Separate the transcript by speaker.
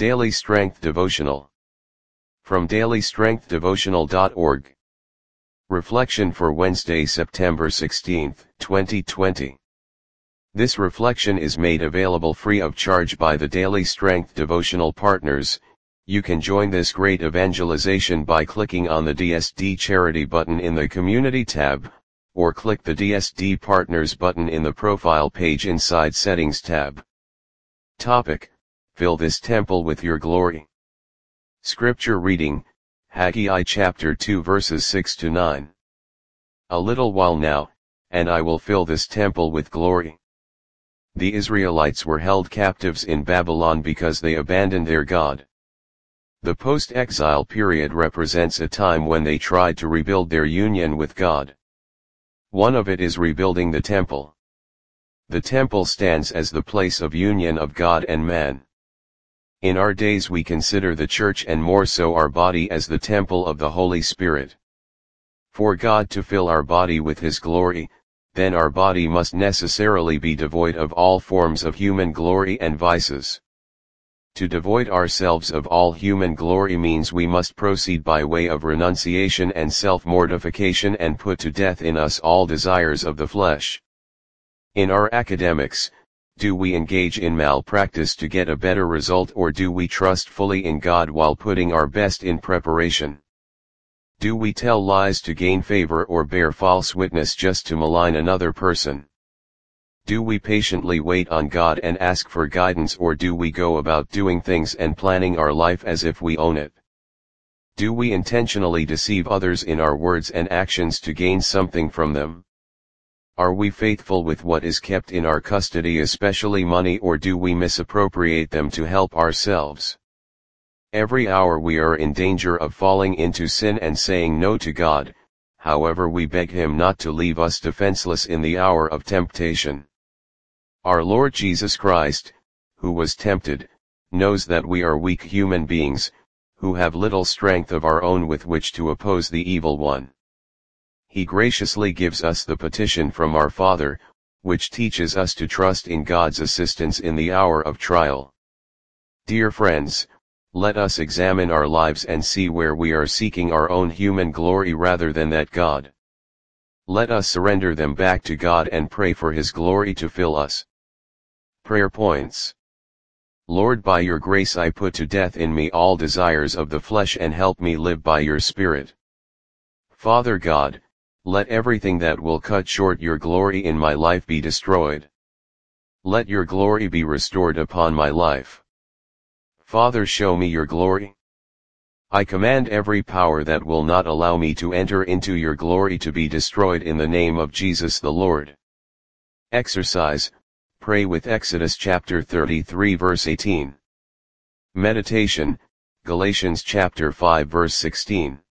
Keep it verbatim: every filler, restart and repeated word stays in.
Speaker 1: Daily Strength Devotional. From daily strength devotional dot org. Reflection for Wednesday, September sixteenth, twenty twenty. This reflection is made available free of charge by the Daily Strength Devotional partners. You can join this great evangelization by clicking on the D S D Charity button in the Community tab, or click the D S D Partners button in the Profile page inside Settings tab. Topic: Fill this temple with your glory. Scripture reading, Haggai chapter two verses six to nine. A little while now, and I will fill this temple with glory. The Israelites were held captives in Babylon because they abandoned their God. The post-exile period represents a time when they tried to rebuild their union with God. One of it is rebuilding the temple. The temple stands as the place of union of God and man. In our days we consider the church and more so our body as the temple of the Holy Spirit. For God to fill our body with His glory, then our body must necessarily be devoid of all forms of human glory and vices. To devoid ourselves of all human glory means we must proceed by way of renunciation and self-mortification and put to death in us all desires of the flesh. In our academics, do we engage in malpractice to get a better result, or do we trust fully in God while putting our best in preparation? Do we tell lies to gain favor or bear false witness just to malign another person? Do we patiently wait on God and ask for guidance, or do we go about doing things and planning our life as if we own it? Do we intentionally deceive others in our words and actions to gain something from them? Are we faithful with what is kept in our custody, especially money, or do we misappropriate them to help ourselves? Every hour we are in danger of falling into sin and saying no to God, however we beg Him not to leave us defenseless in the hour of temptation. Our Lord Jesus Christ, who was tempted, knows that we are weak human beings, who have little strength of our own with which to oppose the evil one. He graciously gives us the petition from our Father, which teaches us to trust in God's assistance in the hour of trial. Dear friends, let us examine our lives and see where we are seeking our own human glory rather than that God. Let us surrender them back to God and pray for His glory to fill us. Prayer points. Lord, by your grace I put to death in me all desires of the flesh and help me live by your Spirit. Father God, let everything that will cut short your glory in my life be destroyed. Let your glory be restored upon my life. Father, show me your glory. I command every power that will not allow me to enter into your glory to be destroyed in the name of Jesus the Lord. Exercise, pray with Exodus chapter thirty-three verse eighteen. Meditation, Galatians chapter five verse sixteen.